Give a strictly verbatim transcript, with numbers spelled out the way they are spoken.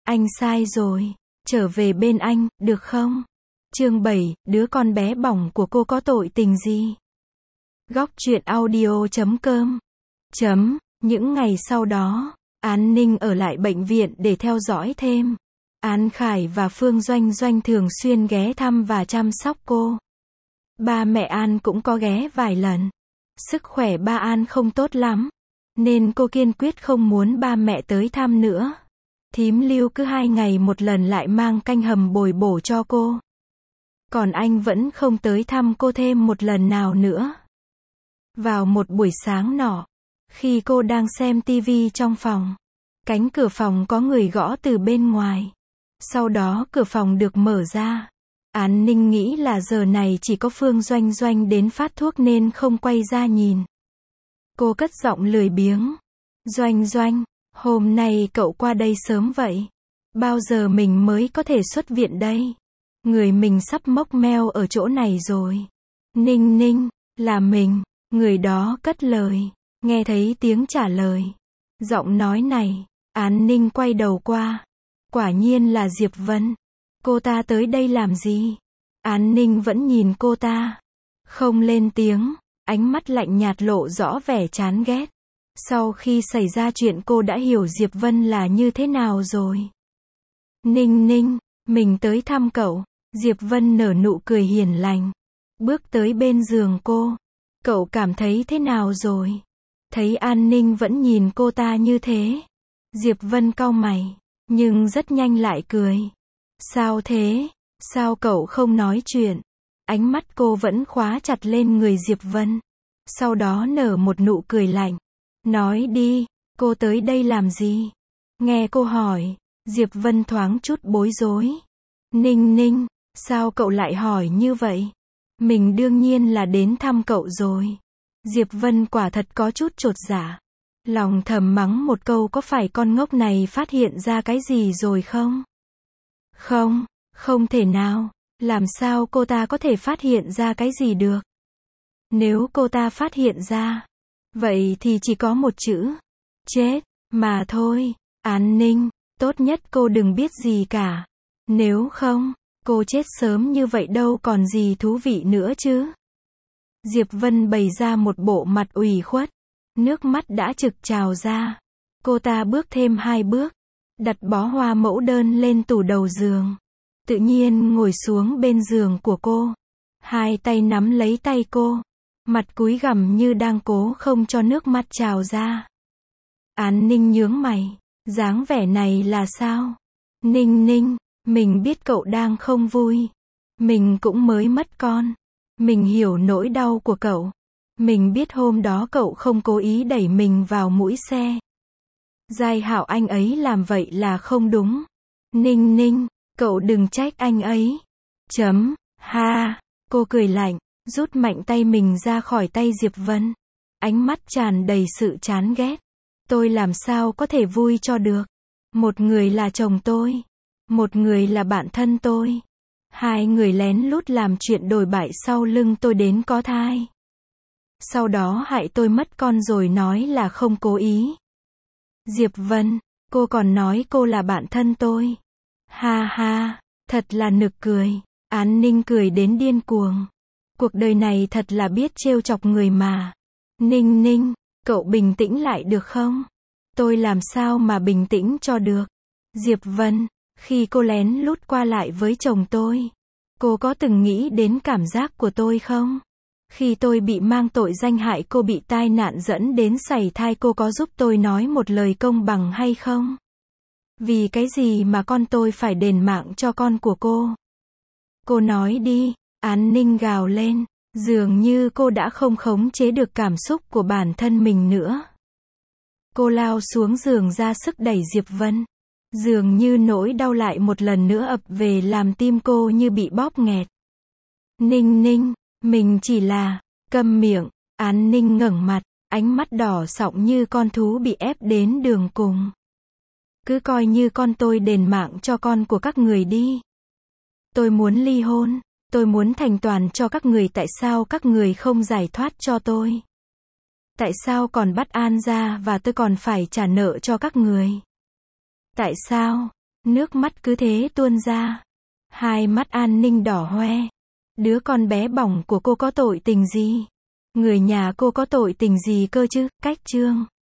Anh sai rồi. Trở về bên anh, được không? Chương bảy, đứa con bé bỏng của cô có tội tình gì? Góc truyện audio chấm com. Chấm, những ngày sau đó, An Ninh ở lại bệnh viện để theo dõi thêm. An Khải và Phương Doanh Doanh thường xuyên ghé thăm và chăm sóc cô. Ba mẹ An cũng có ghé vài lần. Sức khỏe ba An không tốt lắm, nên cô kiên quyết không muốn ba mẹ tới thăm nữa. Thím Lưu cứ hai ngày một lần lại mang canh hầm bồi bổ cho cô. Còn anh vẫn không tới thăm cô thêm một lần nào nữa. Vào một buổi sáng nọ, khi cô đang xem tivi trong phòng, cánh cửa phòng có người gõ từ bên ngoài. Sau đó cửa phòng được mở ra. An Ninh nghĩ là giờ này chỉ có Phương Doanh Doanh đến phát thuốc nên không quay ra nhìn. Cô cất giọng lười biếng. Doanh Doanh, hôm nay cậu qua đây sớm vậy. Bao giờ mình mới có thể xuất viện đây? Người mình sắp mốc meo ở chỗ này rồi. Ninh Ninh, là mình. Người đó cất lời. Nghe thấy tiếng trả lời. Giọng nói này, An Ninh quay đầu qua. Quả nhiên là Diệp Vân. Cô ta tới đây làm gì? An Ninh vẫn nhìn cô ta. Không lên tiếng, ánh mắt lạnh nhạt lộ rõ vẻ chán ghét. Sau khi xảy ra chuyện cô đã hiểu Diệp Vân là như thế nào rồi. Ninh Ninh, mình tới thăm cậu. Diệp Vân nở nụ cười hiền lành. Bước tới bên giường cô. Cậu cảm thấy thế nào rồi? Thấy An Ninh vẫn nhìn cô ta như thế. Diệp Vân cau mày, nhưng rất nhanh lại cười. Sao thế? Sao cậu không nói chuyện? Ánh mắt cô vẫn khóa chặt lên người Diệp Vân. Sau đó nở một nụ cười lạnh. Nói đi, cô tới đây làm gì? Nghe cô hỏi, Diệp Vân thoáng chút bối rối. Ninh Ninh, sao cậu lại hỏi như vậy? Mình đương nhiên là đến thăm cậu rồi. Diệp Vân quả thật có chút chột dạ. Lòng thầm mắng một câu có phải con ngốc này phát hiện ra cái gì rồi không? Không, không thể nào. Làm sao cô ta có thể phát hiện ra cái gì được? Nếu cô ta phát hiện ra, vậy thì chỉ có một chữ. Chết, mà thôi. An Ninh, tốt nhất cô đừng biết gì cả. Nếu không, cô chết sớm như vậy đâu còn gì thú vị nữa chứ. Diệp Vân bày ra một bộ mặt ủy khuất. Nước mắt đã trực trào ra. Cô ta bước thêm hai bước. Đặt bó hoa mẫu đơn lên tủ đầu giường. Tự nhiên ngồi xuống bên giường của cô. Hai tay nắm lấy tay cô. Mặt cúi gằm như đang cố không cho nước mắt trào ra. An Ninh nhướng mày. Dáng vẻ này là sao? Ninh Ninh, mình biết cậu đang không vui. Mình cũng mới mất con. Mình hiểu nỗi đau của cậu. Mình biết hôm đó cậu không cố ý đẩy mình vào mũi xe. Giai Hạo anh ấy làm vậy là không đúng. Ninh Ninh, cậu đừng trách anh ấy. Chấm, ha, cô cười lạnh, rút mạnh tay mình ra khỏi tay Diệp Vân. Ánh mắt tràn đầy sự chán ghét. Tôi làm sao có thể vui cho được. Một người là chồng tôi. Một người là bạn thân tôi. Hai người lén lút làm chuyện đồi bại sau lưng tôi đến có thai. Sau đó hại tôi mất con rồi nói là không cố ý. Diệp Vân, cô còn nói cô là bạn thân tôi. Ha ha, thật là nực cười. An Ninh cười đến điên cuồng. Cuộc đời này thật là biết trêu chọc người mà. Ninh Ninh, cậu bình tĩnh lại được không? Tôi làm sao mà bình tĩnh cho được? Diệp Vân, khi cô lén lút qua lại với chồng tôi, cô có từng nghĩ đến cảm giác của tôi không? Khi tôi bị mang tội danh hại cô bị tai nạn dẫn đến sảy thai, cô có giúp tôi nói một lời công bằng hay không? Vì cái gì mà con tôi phải đền mạng cho con của cô? Cô nói đi. An Ninh gào lên. Dường như cô đã không khống chế được cảm xúc của bản thân mình nữa. Cô lao xuống giường ra sức đẩy Diệp Vân. Dường như nỗi đau lại một lần nữa ập về làm tim cô như bị bóp nghẹt. Ninh Ninh, mình chỉ là... Câm miệng. An Ninh ngẩng mặt, ánh mắt đỏ sọng như con thú bị ép đến đường cùng. Cứ coi như con tôi đền mạng cho con của các người đi. Tôi muốn ly hôn. Tôi muốn thành toàn cho các người. Tại sao các người không giải thoát cho tôi? Tại sao còn bắt An ra và tôi còn phải trả nợ cho các người? Tại sao? Nước mắt cứ thế tuôn ra. Hai mắt An Ninh đỏ hoe. Đứa con bé bỏng của cô có tội tình gì? Người nhà cô có tội tình gì cơ chứ? Cách chương